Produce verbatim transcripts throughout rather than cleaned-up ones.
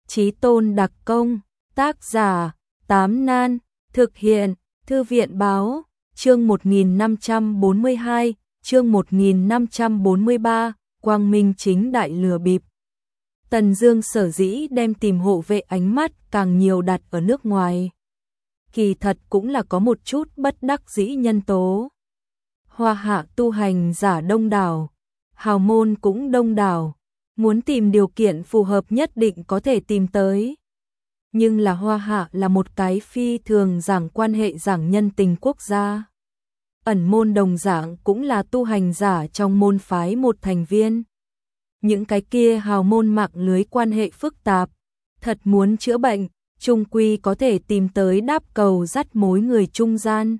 Chí tôn đặc công, tác giả, Tám Nan, thực hiện, Thư viện báo, chương một nghìn năm trăm bốn mươi hai, chương một nghìn năm trăm bốn mươi ba, Quang Minh chính đại lừa bịp. Tần Dương sở dĩ đem tìm hộ vệ ánh mắt càng nhiều đặt ở nước ngoài. Kỳ thật cũng là có một chút bất đắc dĩ nhân tố. Hoa hạ tu hành giả đông đảo, hào môn cũng đông đảo, muốn tìm điều kiện phù hợp nhất định có thể tìm tới. Nhưng là Hoa hạ là một cái phi thường giảng quan hệ giảng nhân tình quốc gia. Ẩn môn đồng dạng cũng là tu hành giả trong môn phái một thành viên. Những cái kia hào môn mạng lưới quan hệ phức tạp, thật muốn chữa bệnh, chung quy có thể tìm tới đáp cầu dắt mối người trung gian.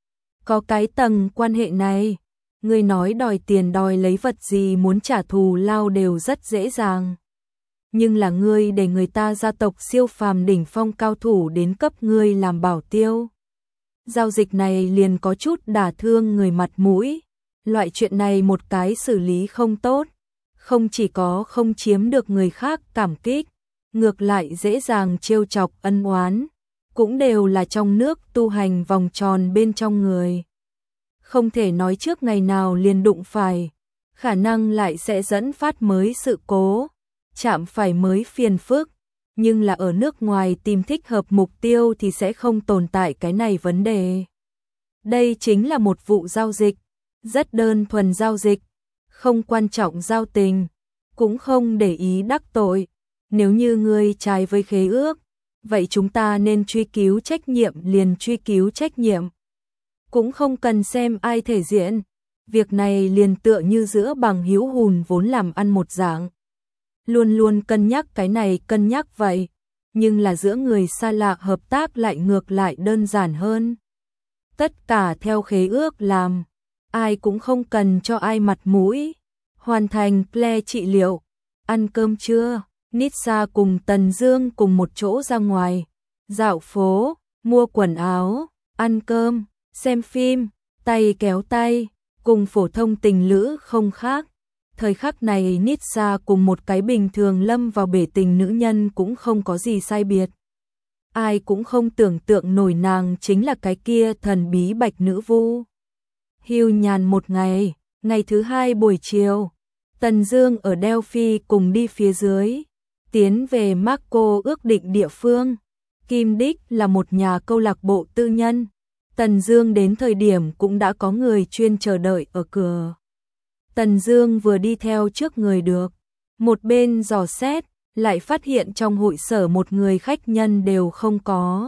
Có cái tầng quan hệ này, người nói đòi tiền đòi lấy vật gì muốn trả thù lao đều rất dễ dàng. Nhưng là ngươi để người ta gia tộc siêu phàm đỉnh phong cao thủ đến cấp ngươi làm bảo tiêu. Giao dịch này liền có chút đả thương người mặt mũi. Loại chuyện này một cái xử lý không tốt, không chỉ có không chiếm được người khác cảm kích, ngược lại dễ dàng trêu chọc ân oán, cũng đều là trong nước tu hành vòng tròn bên trong người. Không thể nói trước ngày nào liền đụng phải, khả năng lại sẽ dẫn phát mới sự cố, chạm phải mới phiền phức, nhưng là ở nước ngoài tìm thích hợp mục tiêu thì sẽ không tồn tại cái này vấn đề. Đây chính là một vụ giao dịch, rất đơn thuần giao dịch, không quan trọng giao tình, cũng không để ý đắc tội. Nếu như ngươi trái với khế ước, vậy chúng ta nên truy cứu trách nhiệm liền truy cứu trách nhiệm. Cũng không cần xem ai thể diện, việc này liền tựa như giữa bằng hữu hùn vốn làm ăn một dạng. Luôn luôn cân nhắc cái này cân nhắc vậy, nhưng là giữa người xa lạ hợp tác lại ngược lại đơn giản hơn. Tất cả theo khế ước làm, ai cũng không cần cho ai mặt mũi. Hoàn thành ple trị liệu, ăn cơm trưa, Nitsa cùng Tần Dương cùng một chỗ ra ngoài, dạo phố, mua quần áo, ăn cơm, xem phim, tay kéo tay, cùng phổ thông tình lữ không khác. Thời khắc này Nitsa cùng một cái bình thường lâm vào bể tình nữ nhân cũng không có gì sai biệt. Ai cũng không tưởng tượng nổi nàng chính là cái kia thần bí bạch nữ vu. Hưu nhàn một ngày, ngày thứ hai buổi chiều, Tần Dương ở Delphi cùng đi phía dưới, tiến về Marco ước định địa phương. Kim Đích là một nhà câu lạc bộ tư nhân. Tần Dương đến thời điểm cũng đã có người chuyên chờ đợi ở cửa. Tần Dương vừa đi theo trước người được, một bên dò xét, lại phát hiện trong hội sở một người khách nhân đều không có.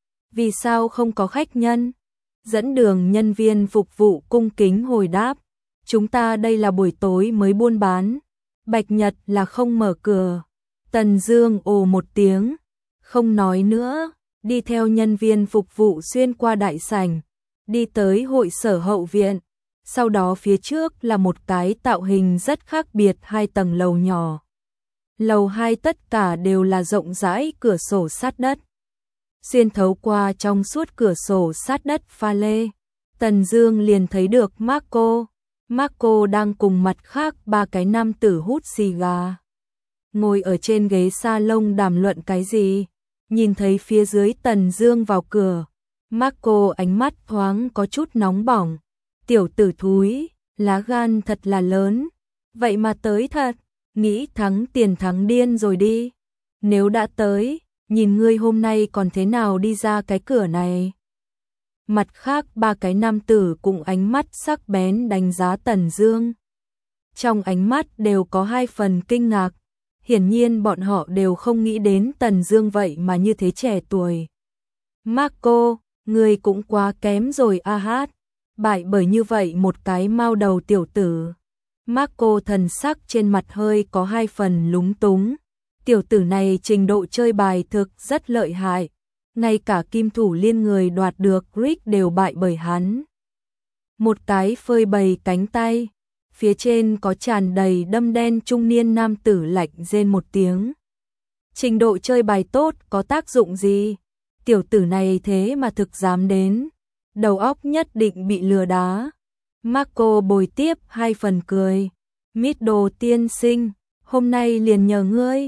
Vì sao không có khách nhân? Dẫn đường nhân viên phục vụ cung kính hồi đáp, chúng ta đây là buổi tối mới buôn bán, Bạch Nhật là không mở cửa. Tần Dương ồ một tiếng, không nói nữa, đi theo nhân viên phục vụ xuyên qua đại sảnh, đi tới hội sở hậu viện. Sau đó phía trước là một cái tạo hình rất khác biệt hai tầng lầu nhỏ. Lầu hai tất cả đều là rộng rãi cửa sổ sát đất. Xuyên thấu qua trong suốt cửa sổ sát đất pha lê, Tần Dương liền thấy được Marco. Marco đang cùng mặt khác ba cái nam tử hút xì gà, ngồi ở trên ghế salon đàm luận cái gì. Nhìn thấy phía dưới Tần Dương vào cửa, Marco ánh mắt thoáng có chút nóng bỏng. Tiểu tử thúi, lá gan thật là lớn, vậy mà tới thật, nghĩ thắng tiền thắng điên rồi đi. Nếu đã tới, nhìn ngươi hôm nay còn thế nào đi ra cái cửa này. Mặt khác ba cái nam tử cùng ánh mắt sắc bén đánh giá Tần Dương. Trong ánh mắt đều có hai phần kinh ngạc, hiển nhiên bọn họ đều không nghĩ đến Tần Dương vậy mà như thế trẻ tuổi. Marco, ngươi cũng quá kém rồi a hát, bại bởi như vậy một cái mao đầu tiểu tử. Marco thần sắc trên mặt hơi có hai phần lúng túng. Tiểu tử này trình độ chơi bài thực rất lợi hại, ngay cả kim thủ liên người đoạt được Rick đều bại bởi hắn. Một cái phơi bày cánh tay, phía trên có tràn đầy đâm đen trung niên nam tử lạnh rên một tiếng. Trình độ chơi bài tốt có tác dụng gì? Tiểu tử này thế mà thực dám đến, đầu óc nhất định bị lừa đá. Marco bồi tiếp hai phần cười. Mít đồ tiên sinh, hôm nay liền nhờ ngươi.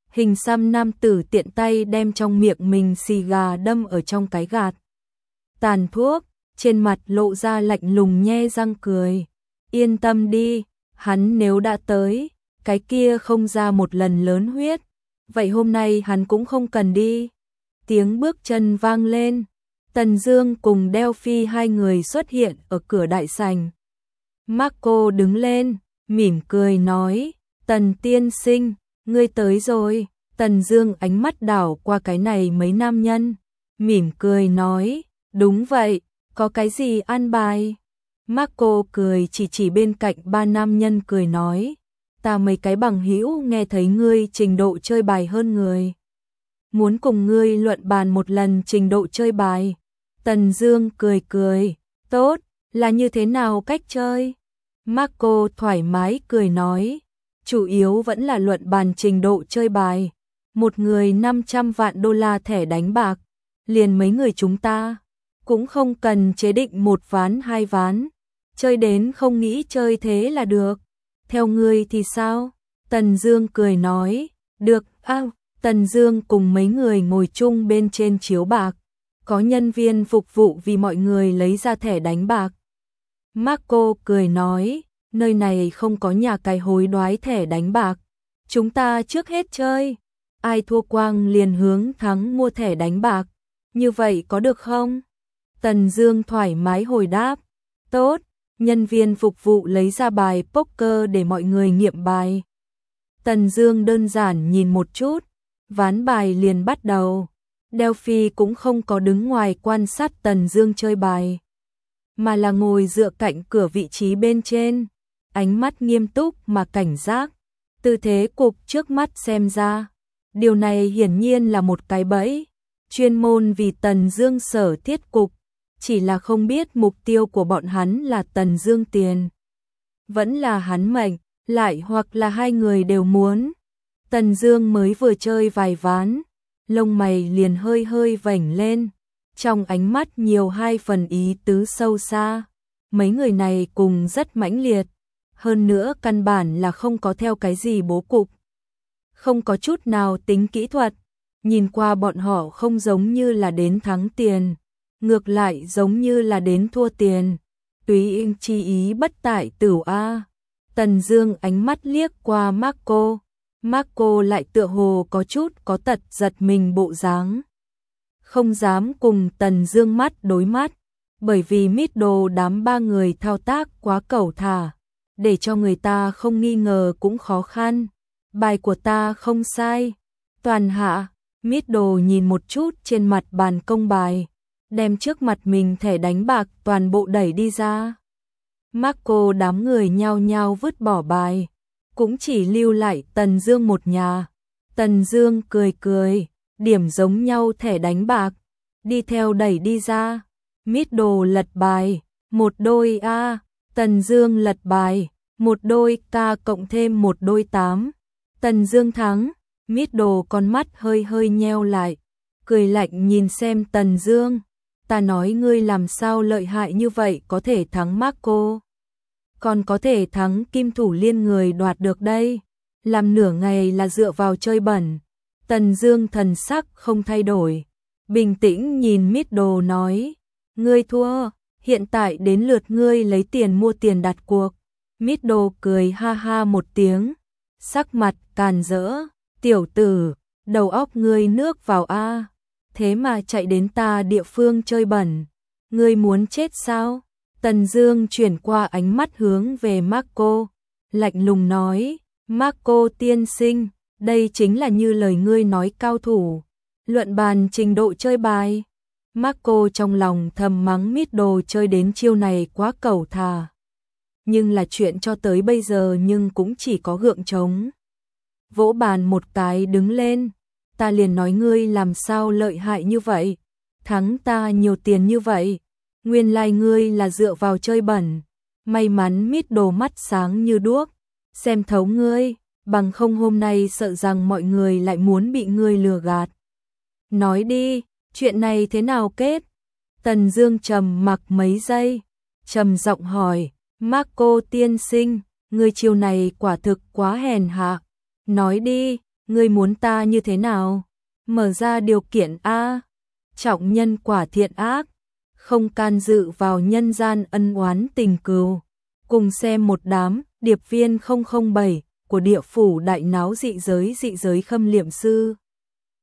Hình xăm nam tử tiện tay đem trong miệng mình xì gà đâm ở trong cái gạt tàn thuốc, trên mặt lộ ra lạnh lùng nhe răng cười. Yên tâm đi, hắn nếu đã tới, cái kia không ra một lần lớn huyết, vậy hôm nay hắn cũng không cần đi. Tiếng bước chân vang lên, Tần Dương cùng Delphi hai người xuất hiện ở cửa đại sảnh. Marco đứng lên, mỉm cười nói, Tần tiên sinh, ngươi tới rồi. Tần Dương ánh mắt đảo qua cái này mấy nam nhân, mỉm cười nói, đúng vậy, có cái gì an bài? Marco cười chỉ chỉ bên cạnh ba nam nhân cười nói, ta mấy cái bằng hữu nghe thấy ngươi trình độ chơi bài hơn người, muốn cùng ngươi luận bàn một lần trình độ chơi bài. Tần Dương cười cười, tốt, là như thế nào cách chơi? Marco thoải mái cười nói, chủ yếu vẫn là luận bàn trình độ chơi bài, một người năm trăm vạn đô la thẻ đánh bạc, liền mấy người chúng ta, cũng không cần chế định một ván hai ván, chơi đến không nghĩ chơi thế là được. Theo ngươi thì sao? Tần Dương cười nói, được, à, Tần Dương cùng mấy người ngồi chung bên trên chiếu bạc, có nhân viên phục vụ vì mọi người lấy ra thẻ đánh bạc. Marco cười nói, nơi này không có nhà cái hối đoái thẻ đánh bạc, chúng ta trước hết chơi, ai thua quang liền hướng thắng mua thẻ đánh bạc, như vậy có được không? Tần Dương thoải mái hồi đáp, tốt. Nhân viên phục vụ lấy ra bài poker để mọi người nghiệm bài. Tần Dương đơn giản nhìn một chút, ván bài liền bắt đầu. Delphi cũng không có đứng ngoài quan sát Tần Dương chơi bài, mà là ngồi dựa cạnh cửa vị trí bên trên, ánh mắt nghiêm túc mà cảnh giác. Tư thế cục trước mắt xem ra, điều này hiển nhiên là một cái bẫy, chuyên môn vì Tần Dương sở thiết cục. Chỉ là không biết mục tiêu của bọn hắn là Tần Dương tiền, vẫn là hắn mệnh, lại hoặc là hai người đều muốn. Tần Dương mới vừa chơi vài ván, lông mày liền hơi hơi vểnh lên, trong ánh mắt nhiều hai phần ý tứ sâu xa. Mấy người này cùng rất mãnh liệt, hơn nữa căn bản là không có theo cái gì bố cục, không có chút nào tính kỹ thuật, nhìn qua bọn họ không giống như là đến thắng tiền, ngược lại giống như là đến thua tiền, túy chi ý bất tại tửu a. Tần Dương ánh mắt liếc qua Marco, Marco lại tựa hồ có chút có tật giật mình bộ dáng, không dám cùng Tần Dương mắt đối mắt, bởi vì middle đám ba người thao tác quá cẩu thả, để cho người ta không nghi ngờ cũng khó khăn. Bài của ta không sai. Toàn hạ, middle nhìn một chút trên mặt bàn công bài, đem trước mặt mình thẻ đánh bạc toàn bộ đẩy đi ra. Marco đám người nhao nhao vứt bỏ bài, cũng chỉ lưu lại Tần Dương một nhà. Tần Dương cười cười, điểm giống nhau thẻ đánh bạc, đi theo đẩy đi ra. Middle lật bài, một đôi A, Tần Dương lật bài, một đôi K cộng thêm một đôi tám. Tần Dương thắng, middle con mắt hơi hơi nheo lại, cười lạnh nhìn xem Tần Dương. Ta nói ngươi làm sao lợi hại như vậy có thể thắng Marco, còn có thể thắng kim thủ liên người đoạt được đây, làm nửa ngày là dựa vào chơi bẩn. Tần Dương thần sắc không thay đổi, bình tĩnh nhìn middle nói, ngươi thua, hiện tại đến lượt ngươi lấy tiền mua tiền đặt cuộc. Middle cười ha ha một tiếng, sắc mặt càn rỡ, tiểu tử, đầu óc ngươi nước vào a, thế mà chạy đến ta địa phương chơi bẩn, ngươi muốn chết sao? Tần Dương chuyển qua ánh mắt hướng về Marco, lạnh lùng nói, Marco tiên sinh, đây chính là như lời ngươi nói cao thủ, luận bàn trình độ chơi bài. Marco trong lòng thầm mắng middle chơi đến chiêu này quá cẩu thả, nhưng là chuyện cho tới bây giờ nhưng cũng chỉ có gượng trống. Vỗ bàn một cái đứng lên, ta liền nói ngươi làm sao lợi hại như vậy, thắng ta nhiều tiền như vậy, nguyên lai ngươi là dựa vào chơi bẩn. May mắn middle mắt sáng như đuốc, xem thấu ngươi, bằng không hôm nay sợ rằng mọi người lại muốn bị ngươi lừa gạt. Nói đi, chuyện này thế nào kết? Tần Dương trầm mặc mấy giây, trầm giọng hỏi, Marco tiên sinh, ngươi chiêu này quả thực quá hèn hạ, nói đi, Ngươi muốn ta như thế nào? Mở ra điều kiện a. Trọng nhân quả thiện ác, không can dự vào nhân gian ân oán tình cừu. Cùng xem một đám điệp viên không không bảy của địa phủ đại náo dị giới dị giới khâm liệm sư.